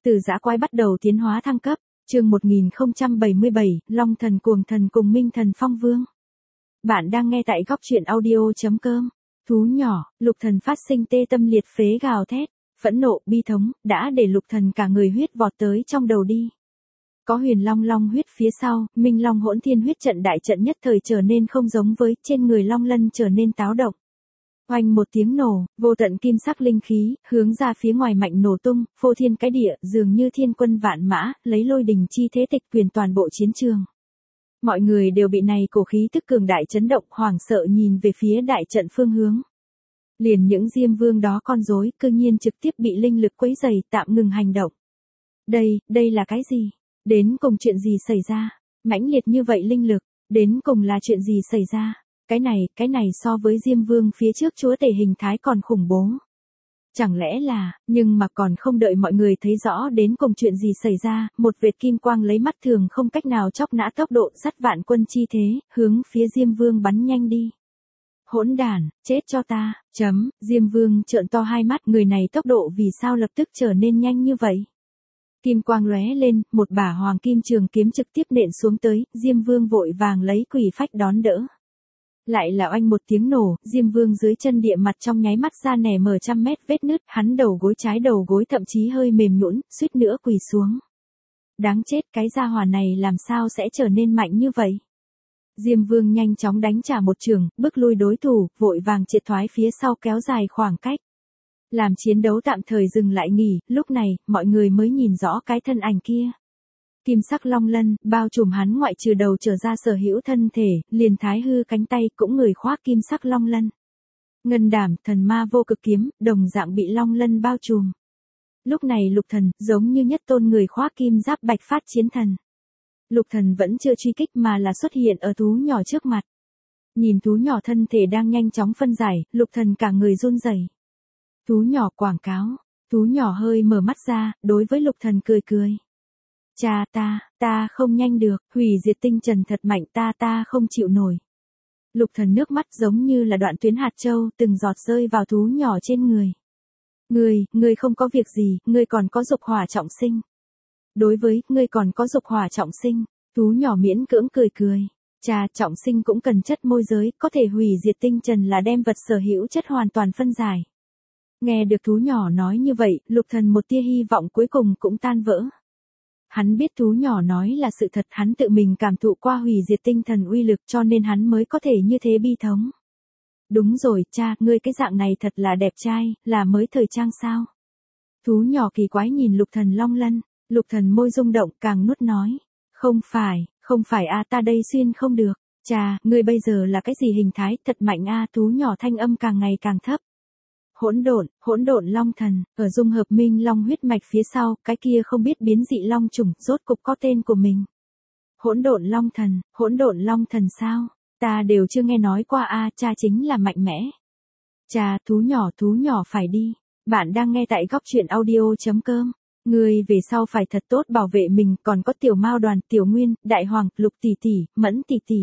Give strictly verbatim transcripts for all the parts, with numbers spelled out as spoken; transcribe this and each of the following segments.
Từ dã quái bắt đầu tiến hóa thăng cấp, chương một nghìn không trăm bảy mươi bảy, Long thần cuồng thần cùng Minh thần phong vương. Bạn đang nghe tại góc truyện audio chấm com. Thú nhỏ, Lục Thần phát sinh tê tâm liệt phế gào thét, phẫn nộ, bi thống, đã để Lục Thần cả người huyết vọt tới trong đầu đi. Có huyền long long huyết phía sau, Minh Long hỗn thiên huyết trận đại trận nhất thời trở nên không giống với, trên người Long Lân trở nên táo động. Oanh một tiếng nổ, vô tận kim sắc linh khí, hướng ra phía ngoài mạnh nổ tung, phô thiên cái địa, dường như thiên quân vạn mã, lấy lôi đình chi thế tịch quyền toàn bộ chiến trường. Mọi người đều bị này cổ khí tức cường đại chấn động, hoảng sợ nhìn về phía đại trận phương hướng. Liền những Diêm Vương đó con rối, cư nhiên trực tiếp bị linh lực quấy rầy, tạm ngừng hành động. Đây, đây là cái gì? Đến cùng chuyện gì xảy ra? Mãnh liệt như vậy linh lực, đến cùng là chuyện gì xảy ra? Cái này, cái này so với Diêm Vương phía trước chúa tể hình thái còn khủng bố. Chẳng lẽ là, nhưng mà còn không đợi mọi người thấy rõ đến cùng chuyện gì xảy ra, một vệt kim quang lấy mắt thường không cách nào chóc nã tốc độ dắt vạn quân chi thế, hướng phía Diêm Vương bắn nhanh đi. Hỗn đản, chết cho ta, chấm, Diêm Vương trợn to hai mắt, người này tốc độ vì sao lập tức trở nên nhanh như vậy. Kim quang lóe lên, một bả hoàng kim trường kiếm trực tiếp nện xuống tới, Diêm Vương vội vàng lấy quỷ phách đón đỡ. Lại là oanh một tiếng nổ, Diêm Vương dưới chân địa mặt trong nháy mắt ra nẻ mở trăm mét vết nứt, hắn đầu gối trái đầu gối thậm chí hơi mềm nhũn, suýt nữa quỳ xuống. Đáng chết, cái gia hỏa này làm sao sẽ trở nên mạnh như vậy? Diêm Vương nhanh chóng đánh trả một trường, bước lui đối thủ, vội vàng triệt thoái phía sau kéo dài khoảng cách. Làm chiến đấu tạm thời dừng lại nghỉ, lúc này, mọi người mới nhìn rõ cái thân ảnh kia. Kim sắc long lân, bao trùm hắn ngoại trừ đầu trở ra sở hữu thân thể, liền thái hư cánh tay cũng người khoác kim sắc long lân. Ngân đảm, thần ma vô cực kiếm, đồng dạng bị long lân bao trùm. Lúc này Lục Thần, giống như nhất tôn người khoác kim giáp bạch phát chiến thần. Lục Thần vẫn chưa truy kích mà là xuất hiện ở thú nhỏ trước mặt. Nhìn thú nhỏ thân thể đang nhanh chóng phân giải, Lục Thần cả người run rẩy. Thú nhỏ quảng cáo, thú nhỏ hơi mở mắt ra, đối với Lục Thần cười cười. Cha ta, ta không nhanh được, hủy diệt tinh trần thật mạnh, ta ta không chịu nổi. Lục Thần nước mắt giống như là đoạn tuyến hạt châu, từng giọt rơi vào thú nhỏ trên người. Ngươi, ngươi không có việc gì, ngươi còn có dục hỏa trọng sinh. Đối với, ngươi còn có dục hỏa trọng sinh, thú nhỏ miễn cưỡng cười cười. Cha, trọng sinh cũng cần chất môi giới, có thể hủy diệt tinh trần là đem vật sở hữu chất hoàn toàn phân giải. Nghe được thú nhỏ nói như vậy, Lục Thần một tia hy vọng cuối cùng cũng tan vỡ. Hắn biết thú nhỏ nói là sự thật, hắn tự mình cảm thụ qua hủy diệt tinh thần uy lực cho nên hắn mới có thể như thế bi thống. Đúng rồi, cha, ngươi cái dạng này thật là đẹp trai, là mới thời trang sao? Thú nhỏ kỳ quái nhìn Lục Thần long lân, Lục Thần môi rung động càng nuốt nói. Không phải, không phải a, ta đây xuyên không được. Cha, ngươi bây giờ là cái gì hình thái, thật mạnh a, thú nhỏ thanh âm càng ngày càng thấp. Hỗn độn, hỗn độn long thần, ở dung hợp minh long huyết mạch phía sau, cái kia không biết biến dị long trùng, rốt cục có tên của mình. Hỗn độn long thần, hỗn độn long thần sao? Ta đều chưa nghe nói qua a, cha chính là mạnh mẽ. Cha, thú nhỏ, thú nhỏ phải đi. Bạn đang nghe tại góc truyện audio chấm com. Ngươi về sau phải thật tốt bảo vệ mình, còn có tiểu mao đoàn, tiểu nguyên, đại hoàng, lục tỷ tỷ, mẫn tỷ tỷ.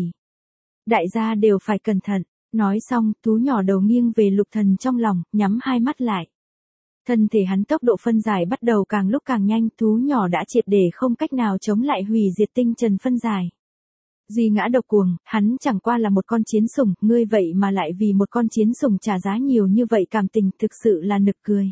Đại gia đều phải cẩn thận. Nói xong, thú nhỏ đầu nghiêng về Lục Thần trong lòng, nhắm hai mắt lại. Thân thể hắn tốc độ phân giải bắt đầu càng lúc càng nhanh, thú nhỏ đã triệt để không cách nào chống lại hủy diệt tinh trần phân giải. Duy ngã độc cuồng, hắn chẳng qua là một con chiến sủng, ngươi vậy mà lại vì một con chiến sủng trả giá nhiều như vậy, cảm tình thực sự là nực cười.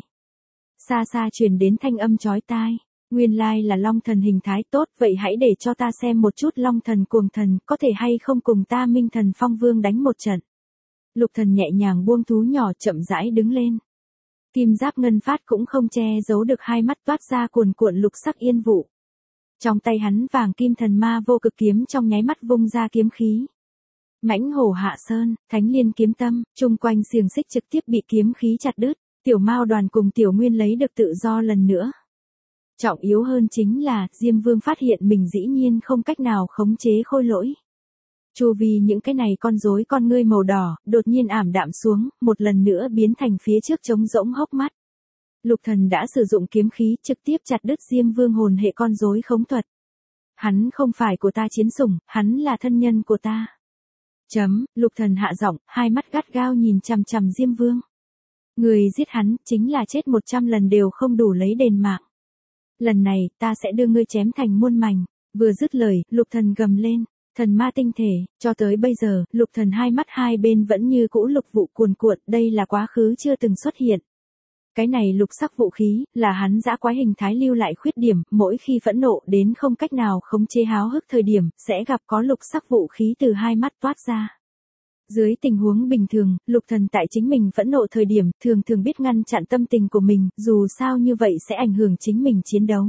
Xa xa truyền đến thanh âm chói tai. Nguyên lai là long thần hình thái, tốt, vậy hãy để cho ta xem một chút long thần cuồng thần, có thể hay không cùng ta Minh thần phong vương đánh một trận. Lục Thần nhẹ nhàng buông thú nhỏ, chậm rãi đứng lên. Kim giáp ngân phát cũng không che giấu được hai mắt toát ra cuồn cuộn lục sắc yên vụ. Trong tay hắn vàng kim thần ma vô cực kiếm trong nháy mắt vung ra kiếm khí. Mãnh hổ hạ sơn, thánh liên kiếm tâm, chung quanh xiềng xích trực tiếp bị kiếm khí chặt đứt, tiểu mao đoàn cùng tiểu nguyên lấy được tự do lần nữa. Trọng yếu hơn chính là, Diêm Vương phát hiện mình dĩ nhiên không cách nào khống chế khôi lỗi. Chu vi những cái này con rối con ngươi màu đỏ, đột nhiên ảm đạm xuống, một lần nữa biến thành phía trước trống rỗng hốc mắt. Lục Thần đã sử dụng kiếm khí trực tiếp chặt đứt Diêm Vương hồn hệ con rối khống thuật. Hắn không phải của ta chiến sủng, hắn là thân nhân của ta. Chấm, Lục Thần hạ giọng, hai mắt gắt gao nhìn chằm chằm Diêm Vương. Người giết hắn, chính là chết một trăm lần đều không đủ lấy đền mạng. Lần này, ta sẽ đưa ngươi chém thành muôn mảnh. Vừa dứt lời, lục thần gầm lên. Thần ma tinh thể, cho tới bây giờ, lục thần hai mắt hai bên vẫn như cũ lục vụ cuồn cuộn, đây là quá khứ chưa từng xuất hiện. Cái này lục sắc vũ khí, là hắn dã quái hình thái lưu lại khuyết điểm, mỗi khi phẫn nộ đến không cách nào khống chế háo hức thời điểm, sẽ gặp có lục sắc vũ khí từ hai mắt toát ra. Dưới tình huống bình thường, lục thần tại chính mình phẫn nộ thời điểm, thường thường biết ngăn chặn tâm tình của mình, dù sao như vậy sẽ ảnh hưởng chính mình chiến đấu.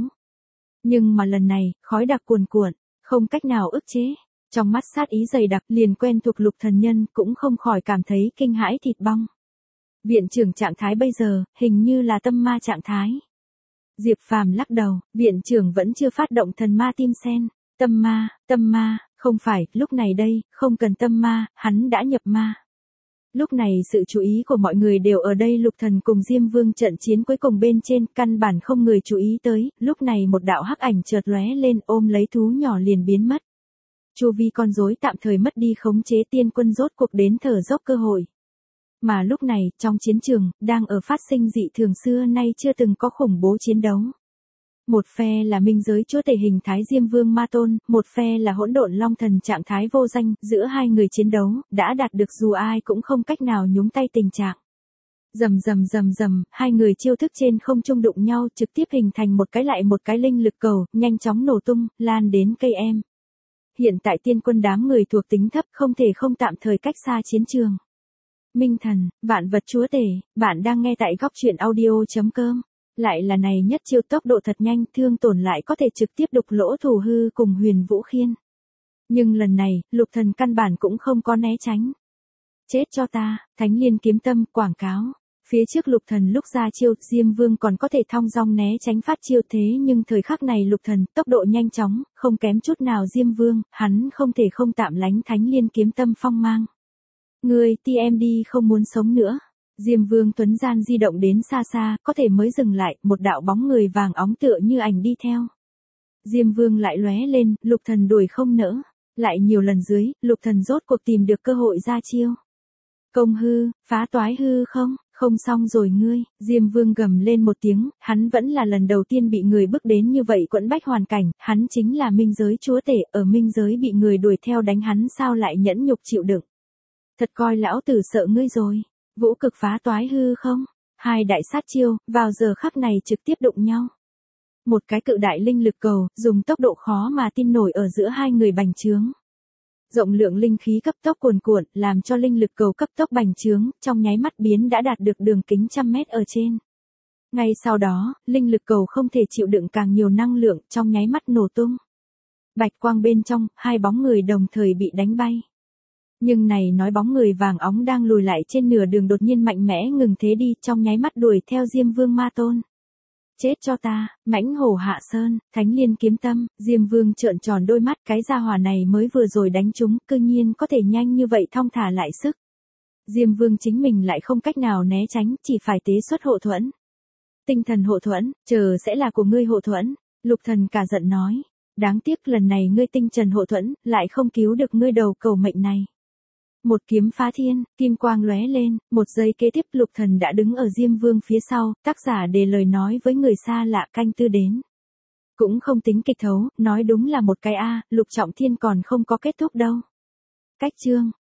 Nhưng mà lần này, khói đặc cuồn cuộn, không cách nào ức chế. Trong mắt sát ý dày đặc liền quen thuộc lục thần nhân cũng không khỏi cảm thấy kinh hãi thịt bong. Viện trưởng trạng thái bây giờ, hình như là tâm ma trạng thái. Diệp Phàm lắc đầu, viện trưởng vẫn chưa phát động thần ma tim sen. Tâm ma, tâm ma, không phải, lúc này đây, không cần tâm ma, hắn đã nhập ma. Lúc này sự chú ý của mọi người đều ở đây lục thần cùng Diêm Vương trận chiến cuối cùng bên trên, căn bản không người chú ý tới, lúc này một đạo hắc ảnh chợt lóe lên ôm lấy thú nhỏ liền biến mất. Chu vi con rối tạm thời mất đi khống chế tiên quân rốt cuộc đến thở dốc cơ hội. Mà lúc này, trong chiến trường, đang ở phát sinh dị thường xưa nay chưa từng có khủng bố chiến đấu. Một phe là minh giới chúa tể hình thái Diêm Vương Ma Tôn, một phe là hỗn độn long thần trạng thái vô danh, giữa hai người chiến đấu, đã đạt được dù ai cũng không cách nào nhúng tay tình trạng. Rầm rầm rầm rầm, hai người chiêu thức trên không trung đụng nhau trực tiếp hình thành một cái lại một cái linh lực cầu, nhanh chóng nổ tung, lan đến cây em. Hiện tại tiên quân đám người thuộc tính thấp không thể không tạm thời cách xa chiến trường. Minh thần, vạn vật chúa tể, bạn đang nghe tại góc truyện audio.com. Lại là này nhất chiêu tốc độ thật nhanh, thương tổn lại có thể trực tiếp đục lỗ thủ hư cùng Huyền Vũ Khiên. Nhưng lần này, lục thần căn bản cũng không có né tránh. Chết cho ta, Thánh Liên kiếm tâm, quảng cáo. Phía trước lục thần lúc ra chiêu, Diêm Vương còn có thể thong dong né tránh phát chiêu thế nhưng thời khắc này lục thần, tốc độ nhanh chóng, không kém chút nào Diêm Vương, hắn không thể không tạm lánh Thánh Liên kiếm tâm phong mang. Người tê em đê không muốn sống nữa. Diêm Vương Tuấn Gian di động đến xa xa, có thể mới dừng lại, một đạo bóng người vàng óng tựa như ảnh đi theo. Diêm Vương lại lóe lên, lục thần đuổi không nỡ. Lại nhiều lần dưới, lục thần rốt cuộc tìm được cơ hội ra chiêu. Công hư, phá toái hư không, không xong rồi ngươi, Diêm Vương gầm lên một tiếng, hắn vẫn là lần đầu tiên bị người bước đến như vậy quẫn bách hoàn cảnh, hắn chính là minh giới chúa tể, ở minh giới bị người đuổi theo đánh hắn sao lại nhẫn nhục chịu đựng. Thật coi lão tử sợ ngươi rồi. Vũ cực phá toái hư không? Hai đại sát chiêu, vào giờ khắc này trực tiếp đụng nhau. Một cái cự đại linh lực cầu, dùng tốc độ khó mà tin nổi ở giữa hai người bành trướng. Rộng lượng linh khí cấp tốc cuồn cuộn, làm cho linh lực cầu cấp tốc bành trướng, trong nháy mắt biến đã đạt được đường kính trăm mét ở trên. Ngay sau đó, linh lực cầu không thể chịu đựng càng nhiều năng lượng, trong nháy mắt nổ tung. Bạch quang bên trong, hai bóng người đồng thời bị đánh bay. Nhưng này nói bóng người vàng óng đang lùi lại trên nửa đường đột nhiên mạnh mẽ ngừng thế đi, trong nháy mắt đuổi theo Diêm Vương Ma Tôn. Chết cho ta, mãnh hổ hạ sơn, Thánh Liên kiếm tâm, Diêm Vương trợn tròn đôi mắt, cái gia hỏa này mới vừa rồi đánh trúng, cư nhiên có thể nhanh như vậy thong thả lại sức. Diêm Vương chính mình lại không cách nào né tránh, chỉ phải tế xuất hộ thuẫn. Tinh thần hộ thuẫn, chờ sẽ là của ngươi hộ thuẫn, lục thần cả giận nói. Đáng tiếc lần này ngươi tinh trần hộ thuẫn, lại không cứu được ngươi đầu cầu mệnh này. Một kiếm phá thiên, kim quang lóe lên, một giây kế tiếp lục thần đã đứng ở Diêm Vương phía sau, tác giả để lời nói với người xa lạ canh tư đến. Cũng không tính kịch thấu, nói đúng là một cái A, lục trọng thiên còn không có kết thúc đâu. Cách chương,